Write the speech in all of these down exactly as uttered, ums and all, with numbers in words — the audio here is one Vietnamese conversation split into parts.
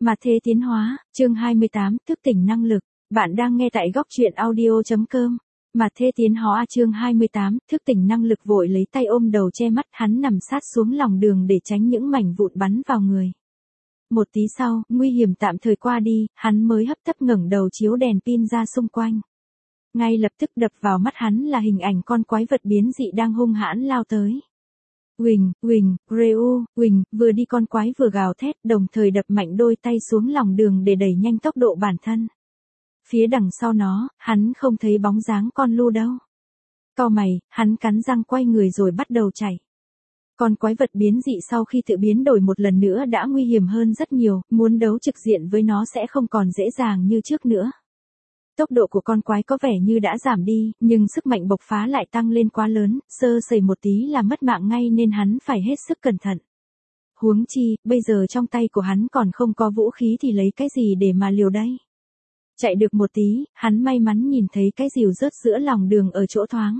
Mà thế tiến hóa, chương hai mươi tám, thức tỉnh năng lực. Bạn đang nghe tại góc truyện audio.com. Mà thế tiến hóa chương hai mươi tám, thức tỉnh năng lực vội lấy tay ôm đầu che mắt, hắn nằm sát xuống lòng đường để tránh những mảnh vụn bắn vào người. Một tí sau, nguy hiểm tạm thời qua đi, hắn mới hấp tấp ngẩng đầu chiếu đèn pin ra xung quanh. Ngay lập tức đập vào mắt hắn là hình ảnh con quái vật biến dị đang hung hãn lao tới. Huỳnh, huỳnh, reu, huỳnh, vừa đi con quái vừa gào thét, đồng thời đập mạnh đôi tay xuống lòng đường để đẩy nhanh tốc độ bản thân. Phía đằng sau nó, hắn không thấy bóng dáng con Lu đâu. Cau mày, hắn cắn răng quay người rồi bắt đầu chạy. Con quái vật biến dị sau khi tự biến đổi một lần nữa đã nguy hiểm hơn rất nhiều, muốn đấu trực diện với nó sẽ không còn dễ dàng như trước nữa. Tốc độ của con quái có vẻ như đã giảm đi, nhưng sức mạnh bộc phá lại tăng lên quá lớn, sơ sẩy một tí là mất mạng ngay nên hắn phải hết sức cẩn thận. Huống chi, bây giờ trong tay của hắn còn không có vũ khí thì lấy cái gì để mà liều đây? Chạy được một tí, hắn may mắn nhìn thấy cái rìu rớt giữa lòng đường ở chỗ thoáng.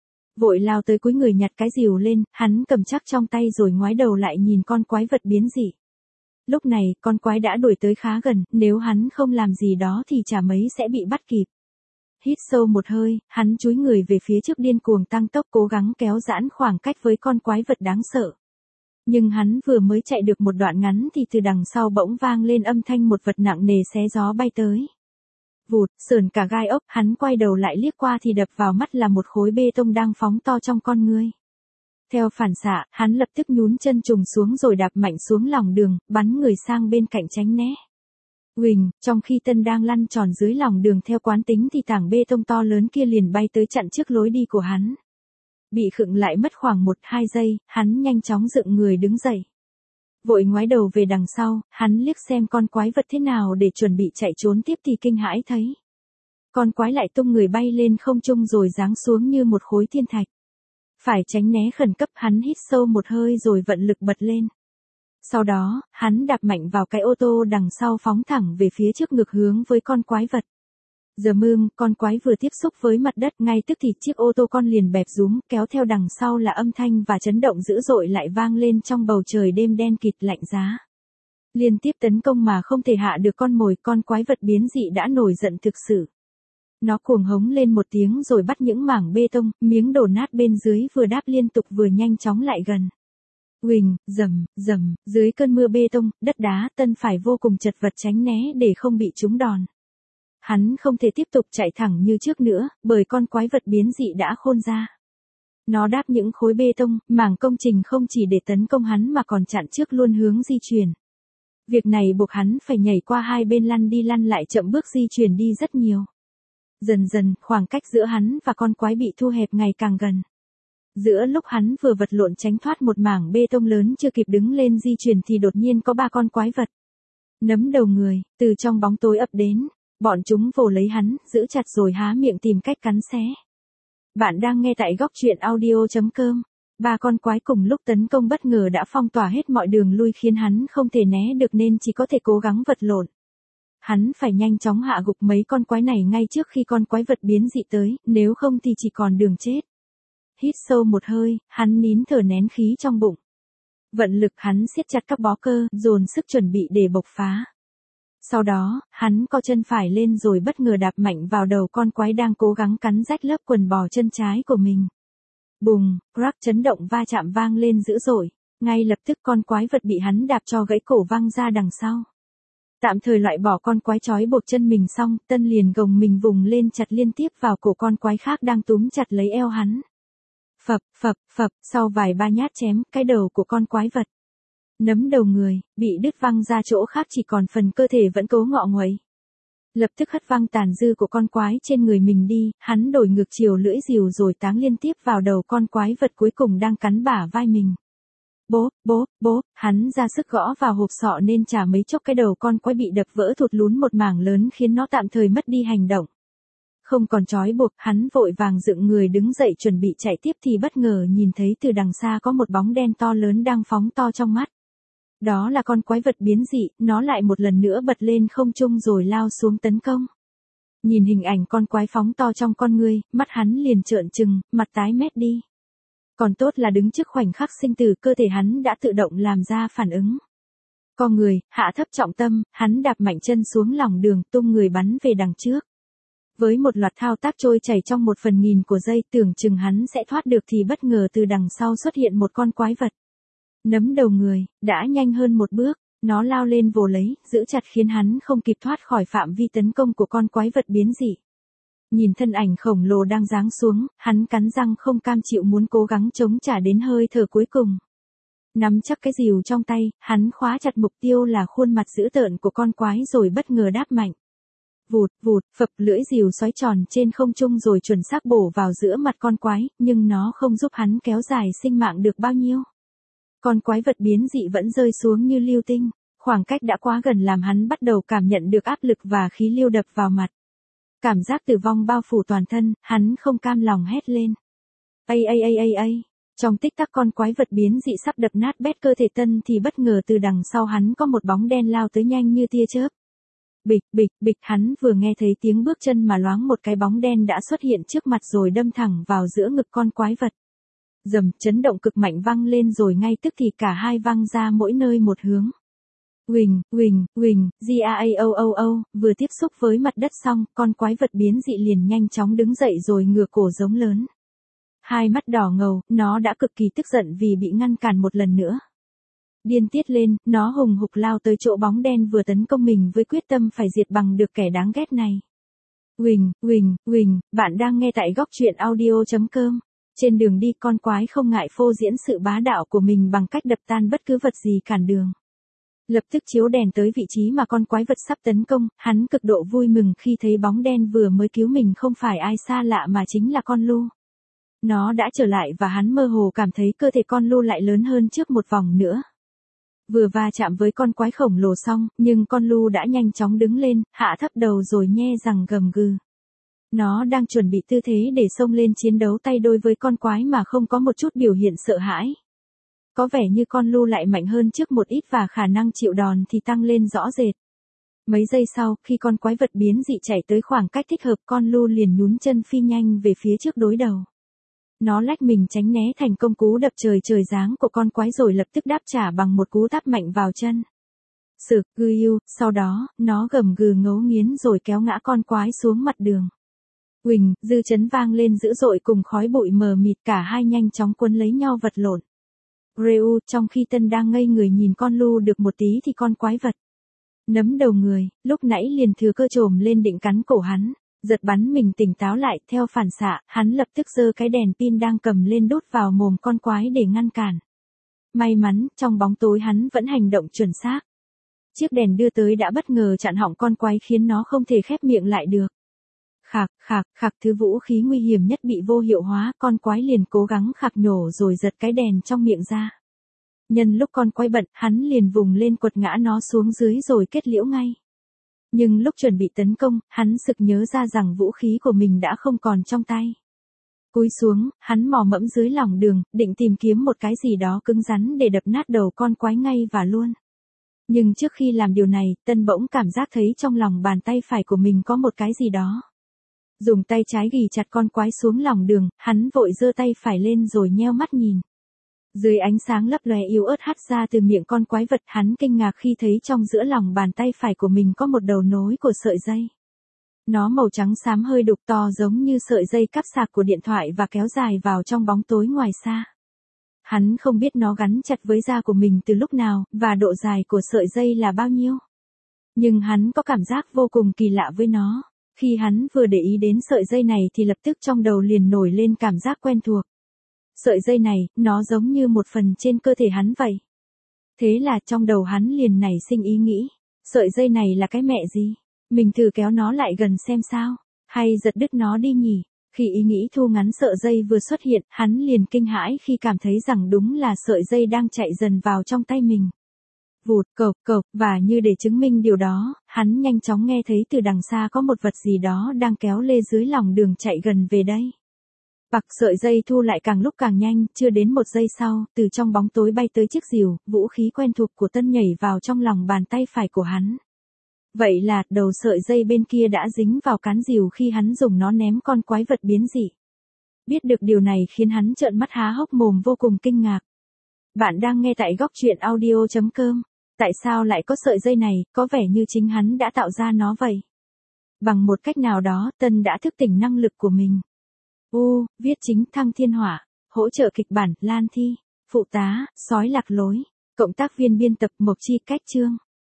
Vội lao tới cúi người nhặt cái rìu lên, hắn cầm chắc trong tay rồi ngoái đầu lại nhìn con quái vật biến dị. Lúc này, con quái đã đuổi tới khá gần, nếu hắn không làm gì đó thì chả mấy sẽ bị bắt kịp. Hít sâu một hơi, hắn chúi người về phía trước điên cuồng tăng tốc cố gắng kéo giãn khoảng cách với con quái vật đáng sợ. Nhưng hắn vừa mới chạy được một đoạn ngắn thì từ đằng sau bỗng vang lên âm thanh một vật nặng nề xé gió bay tới. Vụt, sườn cả gai ốc, hắn quay đầu lại liếc qua thì đập vào mắt là một khối bê tông đang phóng to trong con ngươi. Theo phản xạ, hắn lập tức nhún chân trùng xuống rồi đạp mạnh xuống lòng đường, bắn người sang bên cạnh tránh né. Huỳnh, trong khi Tân đang lăn tròn dưới lòng đường theo quán tính thì tảng bê tông to lớn kia liền bay tới chặn trước lối đi của hắn. Bị khựng lại mất khoảng một hai giây, hắn nhanh chóng dựng người đứng dậy. Vội ngoái đầu về đằng sau, hắn liếc xem con quái vật thế nào để chuẩn bị chạy trốn tiếp thì kinh hãi thấy. Con quái lại tung người bay lên không trung rồi giáng xuống như một khối thiên thạch. Phải tránh né khẩn cấp hắn hít sâu một hơi rồi vận lực bật lên. Sau đó, hắn đạp mạnh vào cái ô tô đằng sau phóng thẳng về phía trước ngược hướng với con quái vật. Giờ mương, con quái vừa tiếp xúc với mặt đất ngay tức thì chiếc ô tô con liền bẹp rúm, kéo theo đằng sau là âm thanh và chấn động dữ dội lại vang lên trong bầu trời đêm đen kịt lạnh giá. Liên tiếp tấn công mà không thể hạ được con mồi, con quái vật biến dị đã nổi giận thực sự. Nó cuồng hống lên một tiếng rồi bắt những mảng bê tông, miếng đổ nát bên dưới vừa đáp liên tục vừa nhanh chóng lại gần. Huỳnh, rầm, rầm, dưới cơn mưa bê tông, đất đá, Tân phải vô cùng chật vật tránh né để không bị trúng đòn. Hắn không thể tiếp tục chạy thẳng như trước nữa, bởi con quái vật biến dị đã khôn ra. Nó đáp những khối bê tông, mảng công trình không chỉ để tấn công hắn mà còn chặn trước luôn hướng di chuyển. Việc này buộc hắn phải nhảy qua hai bên lăn đi lăn lại chậm bước di chuyển đi rất nhiều. Dần dần, khoảng cách giữa hắn và con quái bị thu hẹp ngày càng gần. Giữa lúc hắn vừa vật lộn tránh thoát một mảng bê tông lớn chưa kịp đứng lên di chuyển thì đột nhiên có ba con quái vật. Nấm đầu người, từ trong bóng tối ập đến. Bọn chúng vồ lấy hắn, giữ chặt rồi há miệng tìm cách cắn xé. Bạn đang nghe tại góc truyện audio.com. Ba con quái cùng lúc tấn công bất ngờ đã phong tỏa hết mọi đường lui khiến hắn không thể né được nên chỉ có thể cố gắng vật lộn. Hắn phải nhanh chóng hạ gục mấy con quái này ngay trước khi con quái vật biến dị tới, nếu không thì chỉ còn đường chết. Hít sâu một hơi, hắn nín thở nén khí trong bụng. Vận lực hắn siết chặt các bó cơ, dồn sức chuẩn bị để bộc phá. Sau đó, hắn co chân phải lên rồi bất ngờ đạp mạnh vào đầu con quái đang cố gắng cắn rách lớp quần bò chân trái của mình. Bùng, crack, chấn động va chạm vang lên dữ dội. Ngay lập tức con quái vật bị hắn đạp cho gãy cổ văng ra đằng sau. Tạm thời loại bỏ con quái trói buộc chân mình xong, Tân liền gồng mình vùng lên chặt liên tiếp vào cổ con quái khác đang túm chặt lấy eo hắn. Phập, phập, phập, sau vài ba nhát chém, cái đầu của con quái vật. Nấm đầu người, bị đứt văng ra chỗ khác chỉ còn phần cơ thể vẫn cố ngọ nguậy. Lập tức hất văng tàn dư của con quái trên người mình đi, hắn đổi ngược chiều lưỡi rìu rồi táng liên tiếp vào đầu con quái vật cuối cùng đang cắn bả vai mình. Bốp, bốp, bốp, hắn ra sức gõ vào hộp sọ nên chả mấy chốc cái đầu con quái bị đập vỡ thụt lún một mảng lớn khiến nó tạm thời mất đi hành động. Không còn trói buộc, hắn vội vàng dựng người đứng dậy chuẩn bị chạy tiếp thì bất ngờ nhìn thấy từ đằng xa có một bóng đen to lớn đang phóng to trong mắt. Đó là con quái vật biến dị, nó lại một lần nữa bật lên không trung rồi lao xuống tấn công. Nhìn hình ảnh con quái phóng to trong con ngươi, mắt hắn liền trợn trừng, mặt tái mét đi. Còn tốt là đứng trước khoảnh khắc sinh tử, cơ thể hắn đã tự động làm ra phản ứng. Co người, hạ thấp trọng tâm, hắn đạp mạnh chân xuống lòng đường, tung người bắn về đằng trước. Với một loạt thao tác trôi chảy trong một phần nghìn của giây, tưởng chừng hắn sẽ thoát được thì bất ngờ từ đằng sau xuất hiện một con quái vật. Nấm đầu người, đã nhanh hơn một bước, nó lao lên vồ lấy, giữ chặt khiến hắn không kịp thoát khỏi phạm vi tấn công của con quái vật biến dị. Nhìn thân ảnh khổng lồ đang giáng xuống, hắn cắn răng không cam chịu muốn cố gắng chống trả đến hơi thở cuối cùng. Nắm chắc cái rìu trong tay, hắn khóa chặt mục tiêu là khuôn mặt dữ tợn của con quái rồi bất ngờ đáp mạnh. Vụt, vụt, phập, lưỡi rìu xoáy tròn trên không trung rồi chuẩn xác bổ vào giữa mặt con quái, nhưng nó không giúp hắn kéo dài sinh mạng được bao nhiêu. Con quái vật biến dị vẫn rơi xuống như lưu tinh, khoảng cách đã quá gần làm hắn bắt đầu cảm nhận được áp lực và khí lưu đập vào mặt. Cảm giác tử vong bao phủ toàn thân, hắn không cam lòng hét lên. Ây ây ây ây ây, trong tích tắc con quái vật biến dị sắp đập nát bét cơ thể Tân thì bất ngờ từ đằng sau hắn có một bóng đen lao tới nhanh như tia chớp. Bịch, bịch, bịch, hắn vừa nghe thấy tiếng bước chân mà loáng một cái bóng đen đã xuất hiện trước mặt rồi đâm thẳng vào giữa ngực con quái vật. Dầm, chấn động cực mạnh vang lên rồi ngay tức thì cả hai văng ra mỗi nơi một hướng. Uỳnh, uỳnh, uỳnh, gaao, vừa tiếp xúc với mặt đất xong, con quái vật biến dị liền nhanh chóng đứng dậy rồi ngửa cổ giống lớn. Hai mắt đỏ ngầu, nó đã cực kỳ tức giận vì bị ngăn cản một lần nữa. Điên tiết lên, nó hùng hục lao tới chỗ bóng đen vừa tấn công mình với quyết tâm phải diệt bằng được kẻ đáng ghét này. Uỳnh, uỳnh, uỳnh, bạn đang nghe tại góc truyện audio chấm com. Trên đường đi con quái không ngại phô diễn sự bá đạo của mình bằng cách đập tan bất cứ vật gì cản đường. Lập tức chiếu đèn tới vị trí mà con quái vật sắp tấn công, hắn cực độ vui mừng khi thấy bóng đen vừa mới cứu mình không phải ai xa lạ mà chính là con Lu. Nó đã trở lại và hắn mơ hồ cảm thấy cơ thể con Lu lại lớn hơn trước một vòng nữa. Vừa va chạm với con quái khổng lồ xong, nhưng con Lu đã nhanh chóng đứng lên, hạ thấp đầu rồi nhe răng gầm gừ. Nó đang chuẩn bị tư thế để xông lên chiến đấu tay đôi với con quái mà không có một chút biểu hiện sợ hãi. Có vẻ như con Lu lại mạnh hơn trước một ít và khả năng chịu đòn thì tăng lên rõ rệt. Mấy giây sau, khi con quái vật biến dị chạy tới khoảng cách thích hợp, con Lu liền nhún chân phi nhanh về phía trước đối đầu. Nó lách mình tránh né thành công cú đập trời trời giáng của con quái rồi lập tức đáp trả bằng một cú tát mạnh vào chân. Sực, gư yêu, sau đó, nó gầm gừ ngấu nghiến rồi kéo ngã con quái xuống mặt đường. Uỳnh, dư chấn vang lên dữ dội cùng khói bụi mờ mịt, cả hai nhanh chóng quấn lấy nhau vật lộn. Reu, trong khi Tân đang ngây người nhìn con Lu được một tí thì con quái vật nấm đầu người, lúc nãy liền thừa cơ trồm lên định cắn cổ hắn, giật bắn mình tỉnh táo lại, theo phản xạ, hắn lập tức giơ cái đèn pin đang cầm lên đốt vào mồm con quái để ngăn cản. May mắn, trong bóng tối hắn vẫn hành động chuẩn xác. Chiếc đèn đưa tới đã bất ngờ chặn họng con quái khiến nó không thể khép miệng lại được. Khạc, khạc, khạc, thứ vũ khí nguy hiểm nhất bị vô hiệu hóa, con quái liền cố gắng khạc nhổ rồi giật cái đèn trong miệng ra. Nhân lúc con quái bận, hắn liền vùng lên quật ngã nó xuống dưới rồi kết liễu ngay. Nhưng lúc chuẩn bị tấn công, hắn sực nhớ ra rằng vũ khí của mình đã không còn trong tay. Cúi xuống, hắn mò mẫm dưới lòng đường, định tìm kiếm một cái gì đó cứng rắn để đập nát đầu con quái ngay và luôn. Nhưng trước khi làm điều này, Tân bỗng cảm giác thấy trong lòng bàn tay phải của mình có một cái gì đó. Dùng tay trái ghì chặt con quái xuống lòng đường, hắn vội giơ tay phải lên rồi nheo mắt nhìn. Dưới ánh sáng lấp lóe yếu ớt hắt ra từ miệng con quái vật, hắn kinh ngạc khi thấy trong giữa lòng bàn tay phải của mình có một đầu nối của sợi dây. Nó màu trắng xám hơi đục to giống như sợi dây cáp sạc của điện thoại và kéo dài vào trong bóng tối ngoài xa. Hắn không biết nó gắn chặt với da của mình từ lúc nào, và độ dài của sợi dây là bao nhiêu. Nhưng hắn có cảm giác vô cùng kỳ lạ với nó. Khi hắn vừa để ý đến sợi dây này thì lập tức trong đầu liền nổi lên cảm giác quen thuộc. Sợi dây này, nó giống như một phần trên cơ thể hắn vậy. Thế là trong đầu hắn liền nảy sinh ý nghĩ. Sợi dây này là cái mẹ gì? Mình thử kéo nó lại gần xem sao. Hay giật đứt nó đi nhỉ? Khi ý nghĩ thu ngắn sợi dây vừa xuất hiện, hắn liền kinh hãi khi cảm thấy rằng đúng là sợi dây đang chạy dần vào trong tay mình. Vụt, cộc, cộc, và như để chứng minh điều đó, hắn nhanh chóng nghe thấy từ đằng xa có một vật gì đó đang kéo lê dưới lòng đường chạy gần về đây. Bặc, sợi dây thu lại càng lúc càng nhanh, chưa đến một giây sau, từ trong bóng tối bay tới chiếc rìu, vũ khí quen thuộc của Tân nhảy vào trong lòng bàn tay phải của hắn. Vậy là, đầu sợi dây bên kia đã dính vào cán rìu khi hắn dùng nó ném con quái vật biến dị. Biết được điều này khiến hắn trợn mắt há hốc mồm vô cùng kinh ngạc. Bạn đang nghe tại góc truyện audio chấm com. Tại sao lại có sợi dây này, có vẻ như chính hắn đã tạo ra nó vậy. Bằng một cách nào đó, Tân đã thức tỉnh năng lực của mình. U, viết chính Thăng Thiên Hỏa, hỗ trợ kịch bản Lan Thi, phụ tá, sói lạc lối, cộng tác viên biên tập Mộc Chi Cách Chương.